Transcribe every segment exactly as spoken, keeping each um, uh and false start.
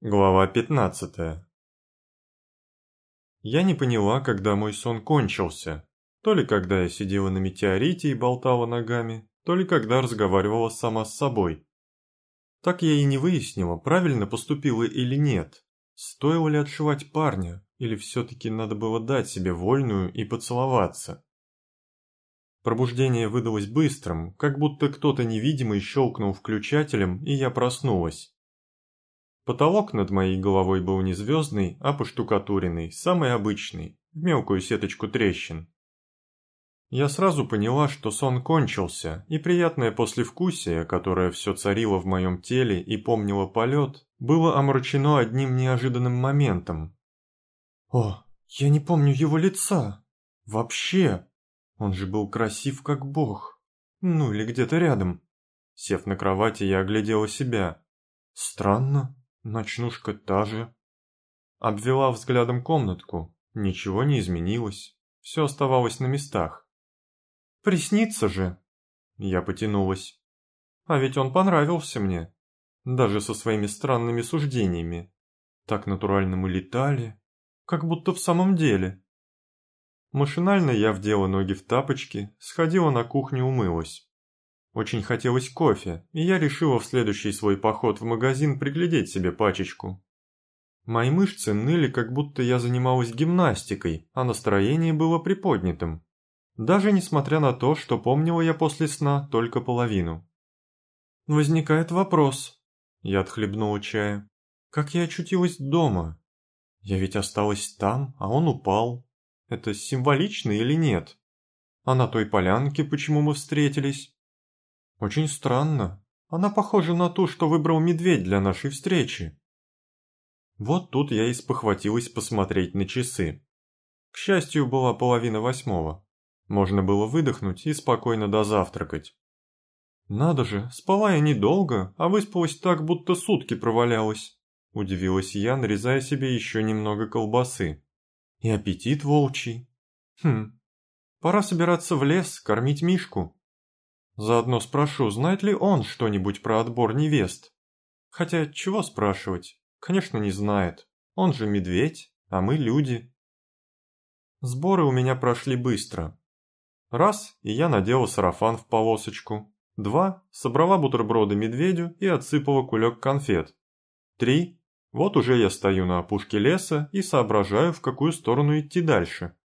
Глава пятнадцатая. Я не поняла, когда мой сон кончился. То ли когда я сидела на метеорите и болтала ногами, то ли когда разговаривала сама с собой. Так я и не выяснила, правильно поступила или нет. Стоило ли отшивать парня, или все-таки надо было дать себе вольную и поцеловаться. Пробуждение выдалось быстрым, как будто кто-то невидимый щелкнул включателем, и я проснулась. Потолок над моей головой был не звездный, а поштукатуренный, самый обычный, в мелкую сеточку трещин. Я сразу поняла, что сон кончился, и приятное послевкусие, которое все царило в моем теле и помнило полет, было омрачено одним неожиданным моментом. О, я не помню его лица. Вообще. Он же был красив как бог. Ну или где-то рядом. Сев на кровати, я оглядела себя. Странно. Ночнушка та же. Обвела взглядом комнатку. Ничего не изменилось. Все оставалось на местах. Приснится же. Я потянулась. А ведь он понравился мне. Даже со своими странными суждениями. Так натурально мы летали. Как будто в самом деле. Машинально я вдела ноги в тапочки, сходила на кухню, умылась. Очень хотелось кофе, и я решила в следующий свой поход в магазин приглядеть себе пачечку. Мои мышцы ныли, как будто я занималась гимнастикой, а настроение было приподнятым. Даже несмотря на то, что помнила я после сна только половину. Возникает вопрос. Я отхлебнула чая. Как я очутилась дома? Я ведь осталась там, а он упал. Это символично или нет? А на той полянке почему мы встретились? Очень странно. Она похожа на ту, что выбрал медведь для нашей встречи. Вот тут я и спохватилась посмотреть на часы. К счастью, была половина восьмого. Можно было выдохнуть и спокойно дозавтракать. Надо же, спала я недолго, а выспалась так, будто сутки провалялась. Удивилась я, нарезая себе еще немного колбасы. И аппетит волчий. Хм, пора собираться в лес, кормить Мишку. Заодно спрошу, знает ли он что-нибудь про отбор невест. Хотя, чего спрашивать? Конечно, не знает. Он же медведь, а мы люди. Сборы у меня прошли быстро. Раз, и я надела сарафан в полосочку. Два, собрала бутерброды медведю и отсыпала кулек конфет. Три, вот уже я стою на опушке леса и соображаю, в какую сторону идти дальше.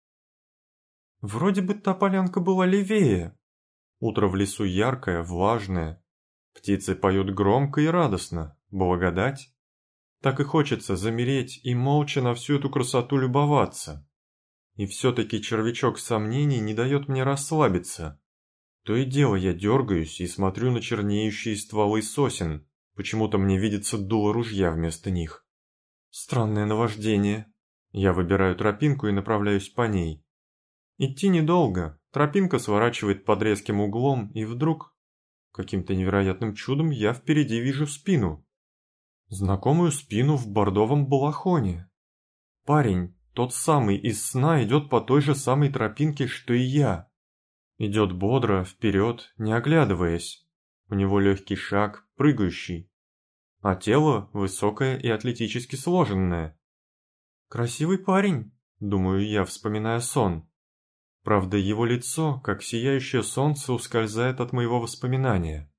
Вроде бы та полянка была левее. Утро в лесу яркое, влажное. Птицы поют громко и радостно. Благодать. Так и хочется замереть и молча на всю эту красоту любоваться. И все-таки червячок сомнений не дает мне расслабиться. То и дело я дергаюсь и смотрю на чернеющие стволы сосен. Почему-то мне видится дуло ружья вместо них. Странное наваждение. Я выбираю тропинку и направляюсь по ней. Идти недолго. Тропинка сворачивает под резким углом, и вдруг, каким-то невероятным чудом, я впереди вижу спину. Знакомую спину в бордовом балахоне. Парень, тот самый из сна, идет по той же самой тропинке, что и я. Идет бодро, вперед, не оглядываясь. У него легкий шаг, прыгающий. А тело высокое и атлетически сложенное. Красивый парень, думаю я, вспоминая сон. Правда, его лицо, как сияющее солнце, ускользает от моего воспоминания.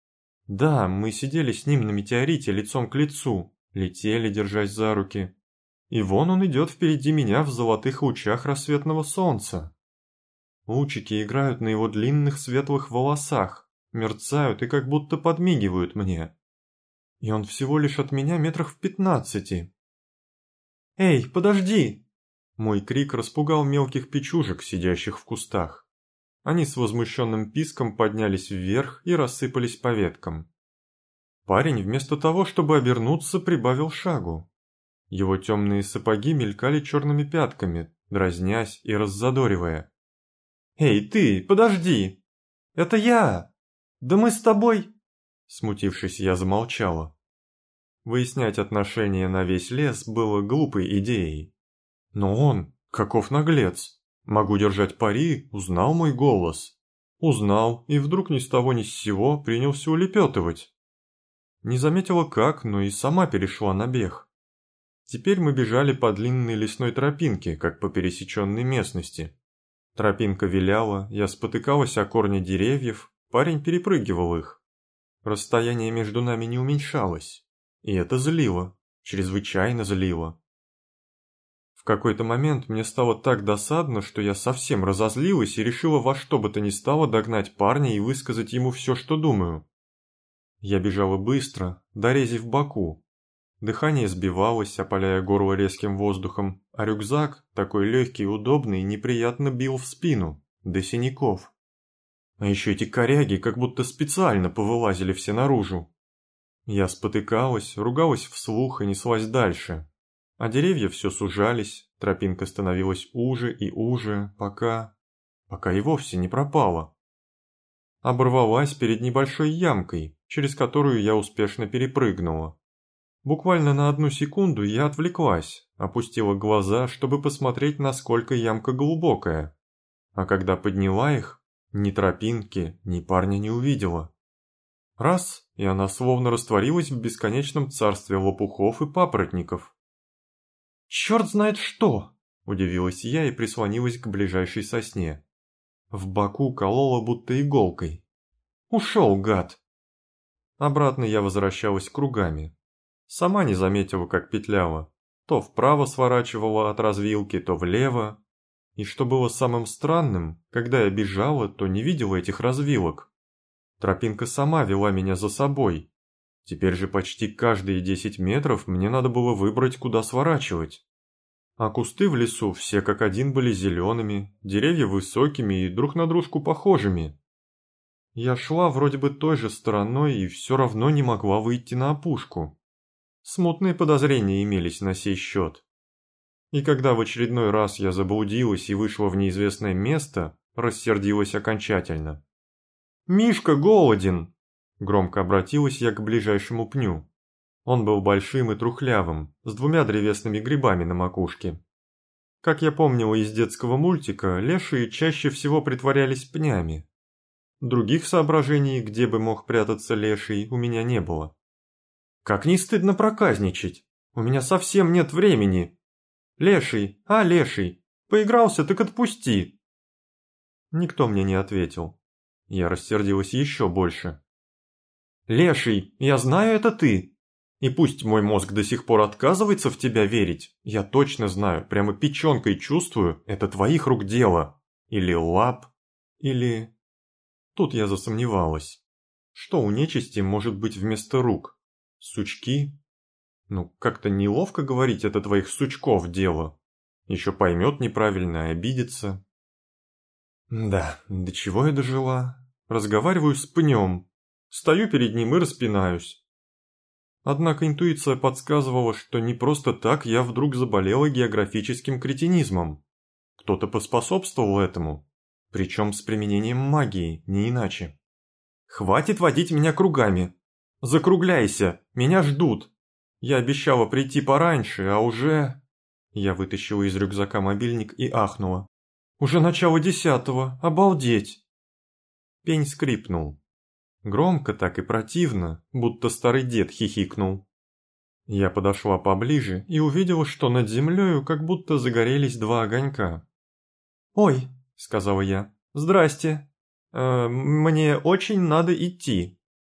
Да, мы сидели с ним на метеорите лицом к лицу, летели, держась за руки. И вон он идет впереди меня в золотых лучах рассветного солнца. Лучики играют на его длинных светлых волосах, мерцают и как будто подмигивают мне. И он всего лишь от меня метрах в пятнадцати. «Эй, подожди!» Мой крик распугал мелких печужек, сидящих в кустах. Они с возмущенным писком поднялись вверх и рассыпались по веткам. Парень вместо того, чтобы обернуться, прибавил шагу. Его темные сапоги мелькали черными пятками, дразнясь и раззадоривая. «Эй, ты, подожди! Это я! Да мы с тобой...» Смутившись, я замолчала. Выяснять отношения на весь лес было глупой идеей. Но он, каков наглец, могу держать пари, узнал мой голос. Узнал, и вдруг ни с того ни с сего принялся улепетывать. Не заметила как, но и сама перешла на бег. Теперь мы бежали по длинной лесной тропинке, как по пересеченной местности. Тропинка виляла, я спотыкалась о корни деревьев, парень перепрыгивал их. Расстояние между нами не уменьшалось, и это злило, чрезвычайно злило. В какой-то момент мне стало так досадно, что я совсем разозлилась и решила во что бы то ни стало догнать парня и высказать ему все, что думаю. Я бежала быстро, до рези в боку. Дыхание сбивалось, опаляя горло резким воздухом, а рюкзак, такой легкий и удобный, неприятно бил в спину, до синяков. А еще эти коряги как будто специально повылазили все наружу. Я спотыкалась, ругалась вслух и неслась дальше. А деревья все сужались, тропинка становилась уже и уже, пока... пока и вовсе не пропала. Оборвалась перед небольшой ямкой, через которую я успешно перепрыгнула. Буквально на одну секунду я отвлеклась, опустила глаза, чтобы посмотреть, насколько ямка глубокая. А когда подняла их, ни тропинки, ни парня не увидела. Раз, и она словно растворилась в бесконечном царстве лопухов и папоротников. «Черт знает что!» – удивилась я и прислонилась к ближайшей сосне. В боку колола будто иголкой. «Ушел, гад!» Обратно я возвращалась кругами. Сама не заметила, как петляла. То вправо сворачивала от развилки, то влево. И что было самым странным, когда я бежала, то не видела этих развилок. Тропинка сама вела меня за собой. Теперь же почти каждые десять метров мне надо было выбрать, куда сворачивать. А кусты в лесу все как один были зелеными, деревья высокими и друг на дружку похожими. Я шла вроде бы той же стороной и все равно не могла выйти на опушку. Смутные подозрения имелись на сей счет. И когда в очередной раз я заблудилась и вышла в неизвестное место, рассердилась окончательно. «Мишка голоден!» – громко обратилась я к ближайшему пню. Он был большим и трухлявым, с двумя древесными грибами на макушке. Как я помнила из детского мультика, лешие чаще всего притворялись пнями. Других соображений, где бы мог прятаться леший, у меня не было. «Как не стыдно проказничать! У меня совсем нет времени! Леший, а, леший, поигрался, так отпусти!» Никто мне не ответил. Я рассердилась еще больше. «Леший, я знаю, это ты! И пусть мой мозг до сих пор отказывается в тебя верить, я точно знаю, прямо печенкой чувствую, это твоих рук дело. Или лап, или...» Тут я засомневалась. Что у нечисти может быть вместо рук? Сучки? Ну, как-то неловко говорить, это твоих сучков дело. Еще поймет неправильно и обидится. Да, до чего я дожила? Разговариваю с пнем. Стою перед ним и распинаюсь. Однако интуиция подсказывала, что не просто так я вдруг заболела географическим кретинизмом. Кто-то поспособствовал этому, причем с применением магии, не иначе. «Хватит водить меня кругами! Закругляйся, меня ждут! Я обещала прийти пораньше, а уже...» Я вытащила из рюкзака мобильник и ахнула. «Уже начало десятого, обалдеть!» Пень скрипнул. Громко так и противно, будто старый дед хихикнул. Я подошла поближе и увидела, что над землею как будто загорелись два огонька. «Ой», — сказала я, — «здрасте. Э, мне очень надо идти».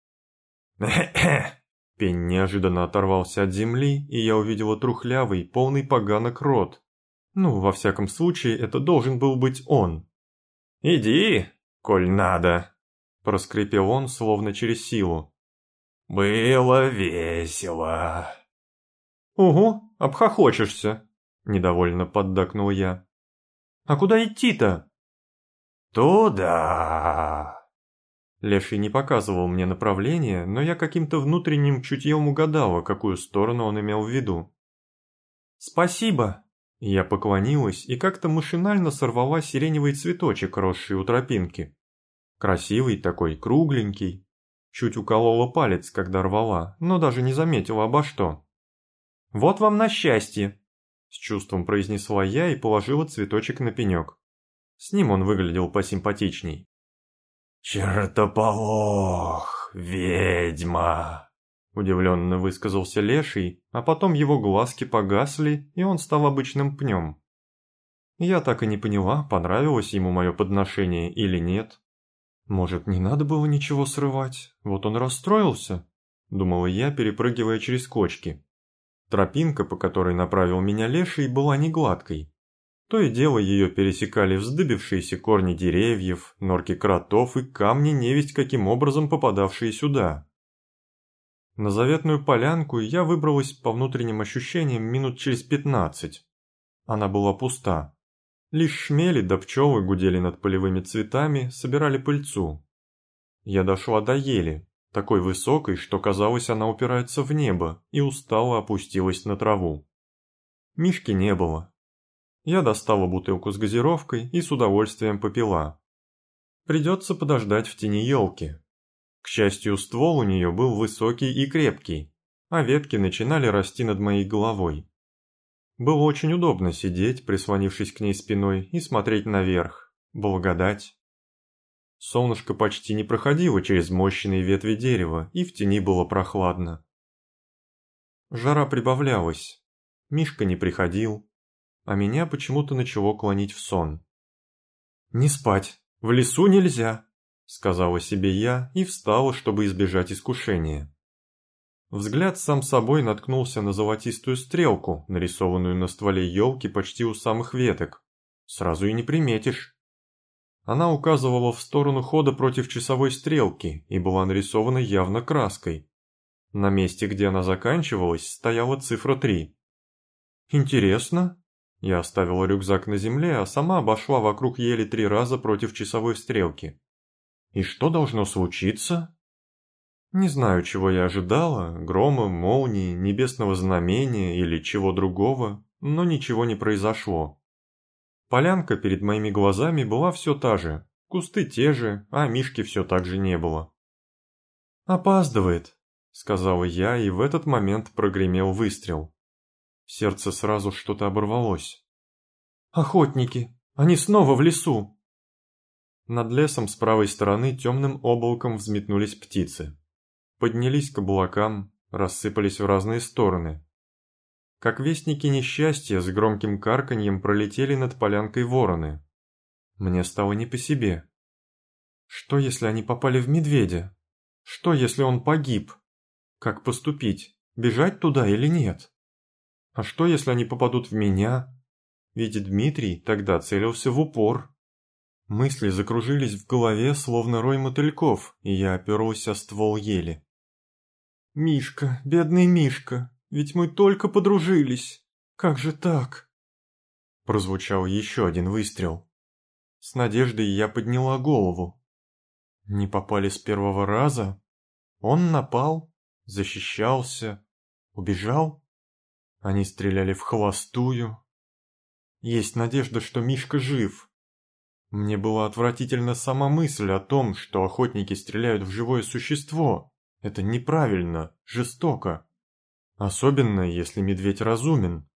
Пень неожиданно оторвался от земли, и я увидела трухлявый, полный поганок рот. Ну, во всяком случае, это должен был быть он. «Иди, коль надо», — проскрипел он, словно через силу. «Было весело». «Угу, обхохочешься», — недовольно поддакнул я. «А куда идти-то?» «Туда». Леший не показывал мне направление, но я каким-то внутренним чутьем угадала, какую сторону он имел в виду. «Спасибо!» Я поклонилась и как-то машинально сорвала сиреневый цветочек, росший у тропинки. Красивый такой, кругленький. Чуть уколола палец, когда рвала, но даже не заметила обо что. «Вот вам на счастье!» С чувством произнесла я и положила цветочек на пенек. С ним он выглядел посимпатичней. «Чертополох, ведьма!» удивленно высказался Леший, а потом его глазки погасли, и он стал обычным пнем. Я так и не поняла, понравилось ему мое подношение или нет. Может, не надо было ничего срывать, вот он расстроился, думала я, перепрыгивая через кочки. Тропинка, по которой направил меня Леший, была не гладкой. То и дело ее пересекали вздыбившиеся корни деревьев, норки кротов и камни, невесть каким образом попадавшие сюда. На заветную полянку я выбралась по внутренним ощущениям минут через пятнадцать. Она была пуста. Лишь шмели да пчелы гудели над полевыми цветами, собирали пыльцу. Я дошла до ели, такой высокой, что казалось, она упирается в небо, и устало опустилась на траву. Мишки не было. Я достала бутылку с газировкой и с удовольствием попила. Придется подождать в тени елки. К счастью, ствол у нее был высокий и крепкий, а ветки начинали расти над моей головой. Было очень удобно сидеть, прислонившись к ней спиной, и смотреть наверх. Благодать. Солнышко почти не проходило через мощные ветви дерева, и в тени было прохладно. Жара прибавлялась. Мишка не приходил, а меня почему-то начало клонить в сон. «Не спать, в лесу нельзя», — сказала себе я и встала, чтобы избежать искушения. Взгляд сам собой наткнулся на золотистую стрелку, нарисованную на стволе елки почти у самых веток. Сразу и не приметишь. Она указывала в сторону хода против часовой стрелки и была нарисована явно краской. На месте, где она заканчивалась, стояла цифра три. «Интересно?» Я оставила рюкзак на земле, а сама обошла вокруг ели три раза против часовой стрелки. «И что должно случиться?» Не знаю, чего я ожидала, грома, молнии, небесного знамения или чего другого, но ничего не произошло. Полянка перед моими глазами была все та же, кусты те же, а Мишки все так же не было. «Опаздывает», — сказала я, и в этот момент прогремел выстрел. В сердце сразу что-то оборвалось. «Охотники! Они снова в лесу!» Над лесом с правой стороны темным облаком взметнулись птицы. Поднялись к облакам, рассыпались в разные стороны. Как вестники несчастья с громким карканьем пролетели над полянкой вороны. Мне стало не по себе. Что, если они попали в медведя? Что, если он погиб? Как поступить? Бежать туда или нет? А что, если они попадут в меня? Ведь Дмитрий тогда целился в упор. Мысли закружились в голове, словно рой мотыльков, и я оперлась о ствол ели. «Мишка, бедный Мишка, ведь мы только подружились. Как же так?» Прозвучал еще один выстрел. С надеждой я подняла голову. Не попали с первого раза? Он напал, защищался, убежал? Они стреляли вхолостую. Есть надежда, что Мишка жив. Мне была отвратительна сама мысль о том, что охотники стреляют в живое существо. Это неправильно, жестоко. Особенно, если медведь разумен.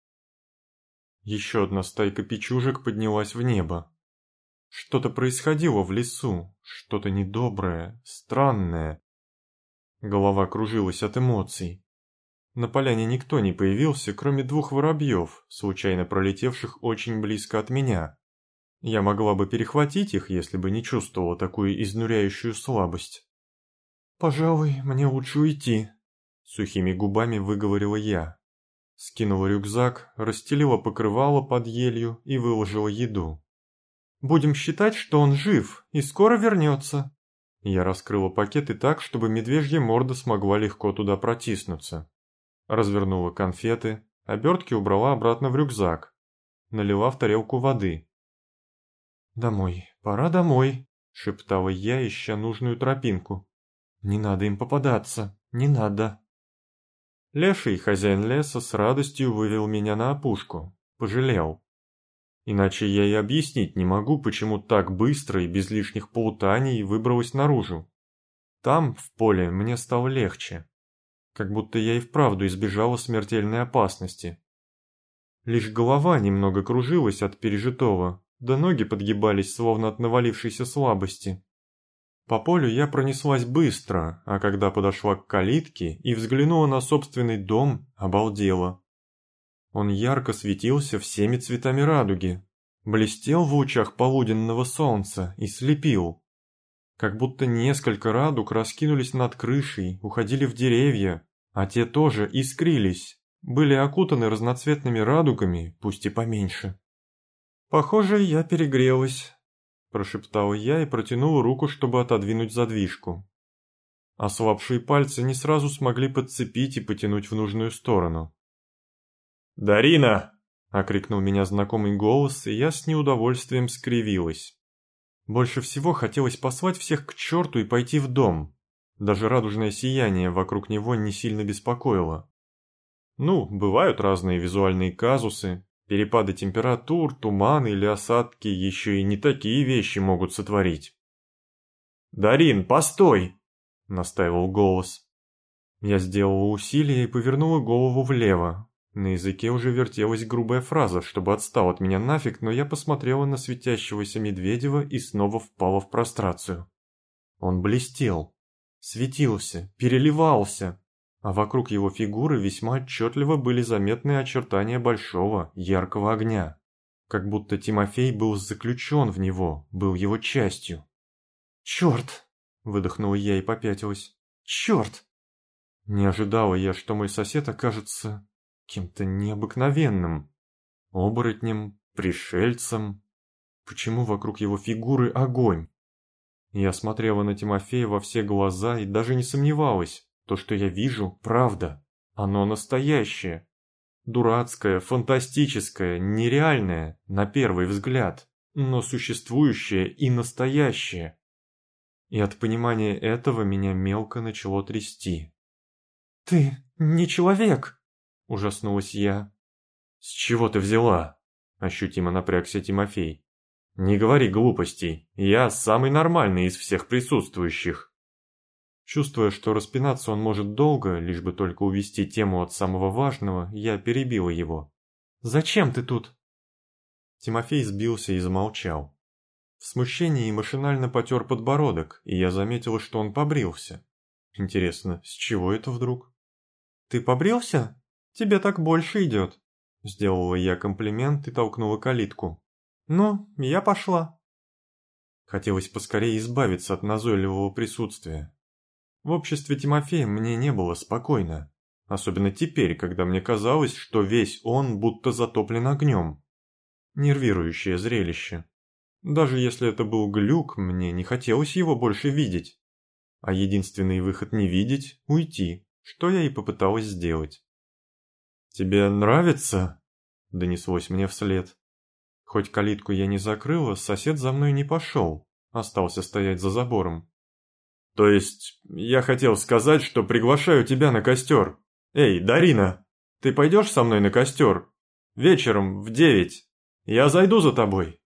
Еще одна стайка печужек поднялась в небо. Что-то происходило в лесу, что-то недоброе, странное. Голова кружилась от эмоций. На поляне никто не появился, кроме двух воробьев, случайно пролетевших очень близко от меня. Я могла бы перехватить их, если бы не чувствовала такую изнуряющую слабость. «Пожалуй, мне лучше уйти», — сухими губами выговорила я. Скинула рюкзак, расстелила покрывало под елью и выложила еду. «Будем считать, что он жив и скоро вернется». Я раскрыла пакеты так, чтобы медвежья морда смогла легко туда протиснуться. Развернула конфеты, обертки убрала обратно в рюкзак. Налила в тарелку воды. «Домой, пора домой», — шептала я, ища нужную тропинку. «Не надо им попадаться, не надо». Леший, хозяин леса, с радостью вывел меня на опушку, пожалел. Иначе я и объяснить не могу, почему так быстро и без лишних плутаний выбралась наружу. Там, в поле, мне стало легче. Как будто я и вправду избежала смертельной опасности. Лишь голова немного кружилась от пережитого, да ноги подгибались, словно от навалившейся слабости. По полю я пронеслась быстро, а когда подошла к калитке и взглянула на собственный дом, обалдела. Он ярко светился всеми цветами радуги, блестел в лучах полуденного солнца и слепил. Как будто несколько радуг раскинулись над крышей, уходили в деревья, а те тоже искрились, были окутаны разноцветными радугами, пусть и поменьше. «Похоже, я перегрелась», – прошептала я и протянула руку, чтобы отодвинуть задвижку. Ослабшие пальцы не сразу смогли подцепить и потянуть в нужную сторону. «Дарина!» – окрикнул меня знакомый голос, и я с неудовольствием скривилась. Больше всего хотелось послать всех к черту и пойти в дом. Даже радужное сияние вокруг него не сильно беспокоило. Ну, бывают разные визуальные казусы, перепады температур, туманы или осадки еще и не такие вещи могут сотворить. «Дарин, постой!» – настаивал голос. Я сделала усилие и повернула голову влево. На языке уже вертелась грубая фраза, чтобы отстал от меня нафиг, но я посмотрела на светящегося Медведева и снова впала в прострацию. Он блестел, светился, переливался, а вокруг его фигуры весьма отчетливо были заметны очертания большого, яркого огня. Как будто Тимофей был заключен в него, был его частью. «Черт!» – выдохнула я и попятилась. «Черт!» Не ожидала я, что мой сосед окажется кем-то необыкновенным. Оборотнем, пришельцем. Почему вокруг его фигуры огонь? Я смотрела на Тимофея во все глаза и даже не сомневалась. То, что я вижу, правда. Оно настоящее. Дурацкое, фантастическое, нереальное, на первый взгляд, но существующее и настоящее. И от понимания этого меня мелко начало трясти. «Ты не человек!» – ужаснулась я. «С чего ты взяла?» – ощутимо напрягся Тимофей. «Не говори глупостей, я самый нормальный из всех присутствующих». Чувствуя, что распинаться он может долго, лишь бы только увести тему от самого важного, я перебила его. «Зачем ты тут?» Тимофей сбился и замолчал. В смущении машинально потер подбородок, и я заметила, что он побрился. Интересно, с чего это вдруг? «Ты побрился? Тебе так больше идет», – сделала я комплимент и толкнула калитку. «Ну, я пошла». Хотелось поскорее избавиться от назойливого присутствия. В обществе Тимофея мне не было спокойно, особенно теперь, когда мне казалось, что весь он будто затоплен огнем. Нервирующее зрелище. Даже если это был глюк, мне не хотелось его больше видеть. А единственный выход не видеть – уйти, что я и попыталась сделать. «Тебе нравится?» – донеслось мне вслед. Хоть калитку я не закрыла, сосед за мной не пошел, остался стоять за забором. «То есть, я хотел сказать, что приглашаю тебя на костер. Эй, Дарина, ты пойдешь со мной на костер? Вечером в девять. Я зайду за тобой».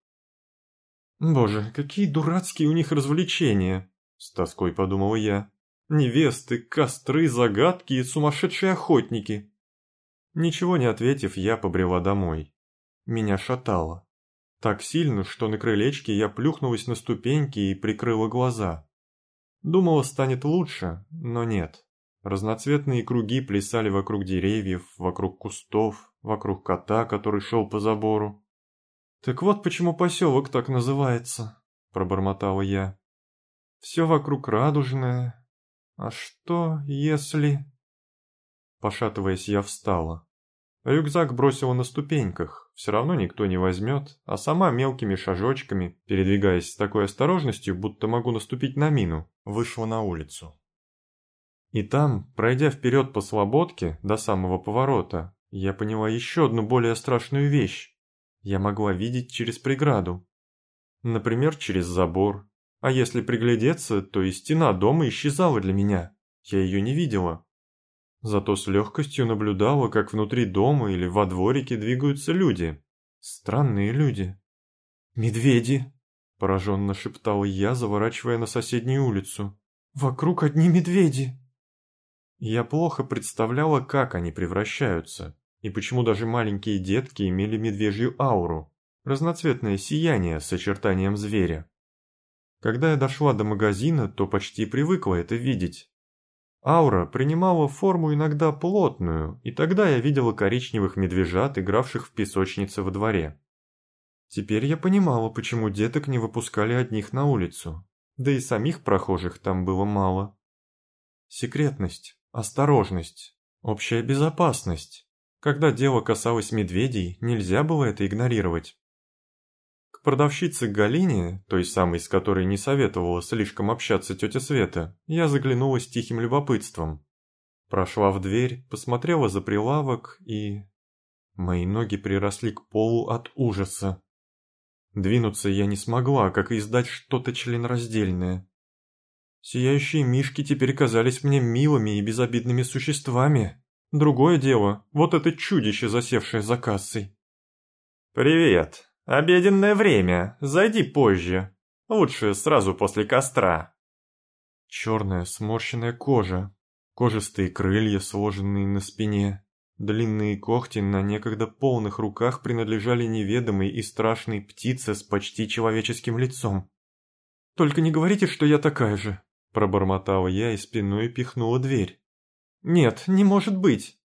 «Боже, какие дурацкие у них развлечения!» – с тоской подумала я. «Невесты, костры, загадки и сумасшедшие охотники». Ничего не ответив, я побрела домой. Меня шатало. Так сильно, что на крылечке я плюхнулась на ступеньки и прикрыла глаза. Думала, станет лучше, но нет. Разноцветные круги плясали вокруг деревьев, вокруг кустов, вокруг кота, который шел по забору. «Так вот почему поселок так называется», – пробормотала я. «Все вокруг радужное. А что, если...» Пошатываясь, я встала. Рюкзак бросила на ступеньках, все равно никто не возьмет, а сама мелкими шажочками, передвигаясь с такой осторожностью, будто могу наступить на мину, вышла на улицу. И там, пройдя вперед по слободке до самого поворота, я поняла еще одну более страшную вещь. Я могла видеть через преграду. Например, через забор. А если приглядеться, то и стена дома исчезала для меня. Я ее не видела. Зато с легкостью наблюдала, как внутри дома или во дворике двигаются люди. Странные люди. «Медведи!» – пораженно шептала я, заворачивая на соседнюю улицу. «Вокруг одни медведи!» Я плохо представляла, как они превращаются, и почему даже маленькие детки имели медвежью ауру, разноцветное сияние с очертанием зверя. Когда я дошла до магазина, то почти привыкла это видеть. Аура принимала форму иногда плотную, и тогда я видела коричневых медвежат, игравших в песочнице во дворе. Теперь я понимала, почему деток не выпускали одних на улицу, да и самих прохожих там было мало. Секретность, осторожность, общая безопасность. Когда дело касалось медведей, нельзя было это игнорировать. К продавщице Галине, той самой, с которой не советовала слишком общаться тетя Света, я заглянула с тихим любопытством. Прошла в дверь, посмотрела за прилавок и... Мои ноги приросли к полу от ужаса. Двинуться я не смогла, как и издать что-то членораздельное. Сияющие мишки теперь казались мне милыми и безобидными существами. Другое дело, вот это чудище, засевшее за кассой. «Привет! Обеденное время, зайди позже. Лучше сразу после костра». Черная сморщенная кожа, кожистые крылья, сложенные на спине. Длинные когти на некогда полных руках принадлежали неведомой и страшной птице с почти человеческим лицом. «Только не говорите, что я такая же», – пробормотала я и спиной пихнула дверь. «Нет, не может быть!»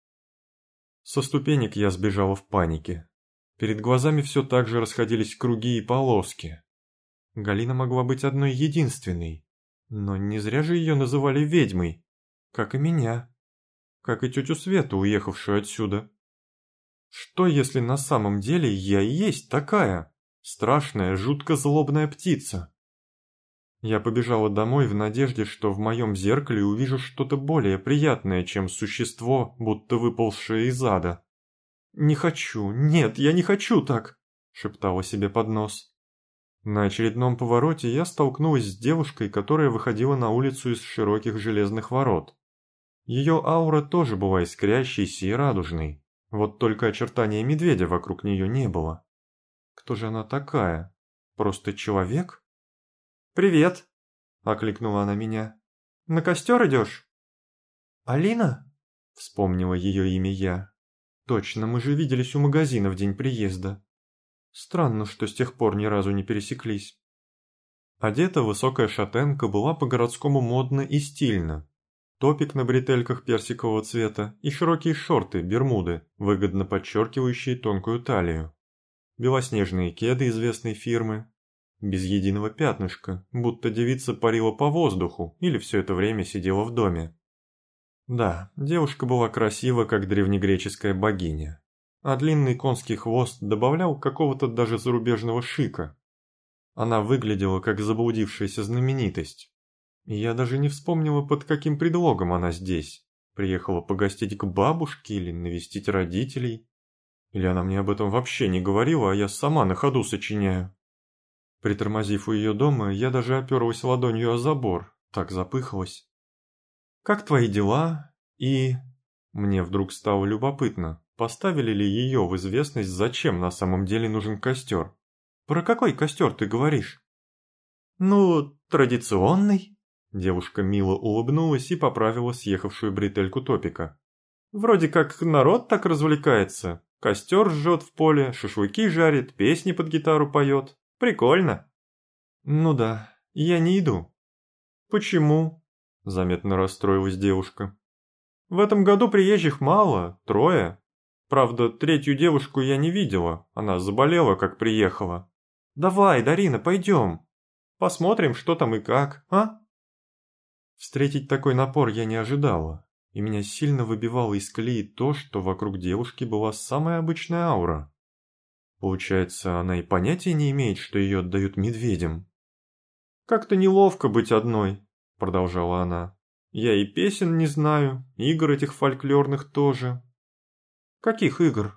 Со ступенек я сбежала в панике. Перед глазами все так же расходились круги и полоски. Галина могла быть одной единственной, но не зря же ее называли ведьмой, как и меня. Как и тетю Свету, уехавшую отсюда. Что, если на самом деле я и есть такая, страшная, жутко злобная птица? Я побежала домой в надежде, что в моем зеркале увижу что-то более приятное, чем существо, будто выползшее из ада. «Не хочу, нет, я не хочу так!» – шептала себе под нос. На очередном повороте я столкнулась с девушкой, которая выходила на улицу из широких железных ворот. Ее аура тоже была искрящейся и радужной, вот только очертания медведя вокруг нее не было. Кто же она такая? Просто человек? «Привет!» – окликнула она меня. «На костер идешь?» «Алина?» – вспомнила ее имя я. «Точно, мы же виделись у магазина в день приезда. Странно, что с тех пор ни разу не пересеклись». Одета высокая шатенка была по-городскому модно и стильно. Топик на бретельках персикового цвета и широкие шорты, бермуды, выгодно подчеркивающие тонкую талию. Белоснежные кеды известной фирмы. Без единого пятнышка, будто девица парила по воздуху или все это время сидела в доме. Да, девушка была красива, как древнегреческая богиня. А длинный конский хвост добавлял какого-то даже зарубежного шика. Она выглядела как заблудившаяся знаменитость. И я даже не вспомнила, под каким предлогом она здесь. Приехала погостить к бабушке или навестить родителей. Или она мне об этом вообще не говорила, а я сама на ходу сочиняю. Притормозив у ее дома, я даже оперлась ладонью о забор, так запыхалась. «Как твои дела?» И... Мне вдруг стало любопытно, поставили ли ее в известность, зачем на самом деле нужен костер. «Про какой костер ты говоришь?» «Ну, традиционный». Девушка мило улыбнулась и поправила съехавшую бретельку топика. «Вроде как народ так развлекается. Костер жжет в поле, шашлыки жарит, песни под гитару поет. Прикольно». «Ну да, я не иду». «Почему?» – заметно расстроилась девушка. «В этом году приезжих мало, трое. Правда, третью девушку я не видела, она заболела, как приехала. Давай, Дарина, пойдем. Посмотрим, что там и как, а?» Встретить такой напор я не ожидала, и меня сильно выбивало из колеи то, что вокруг девушки была самая обычная аура. Получается, она и понятия не имеет, что ее отдают медведям. «Как-то неловко быть одной», — продолжала она. «Я и песен не знаю, игр этих фольклорных тоже». «Каких игр?»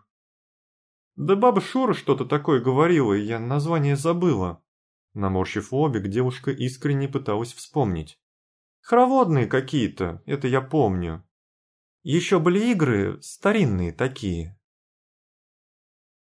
«Да баба Шура что-то такое говорила, и я название забыла». Наморщив лобик, девушка искренне пыталась вспомнить. «Хороводные какие-то, это я помню. Еще были игры старинные такие,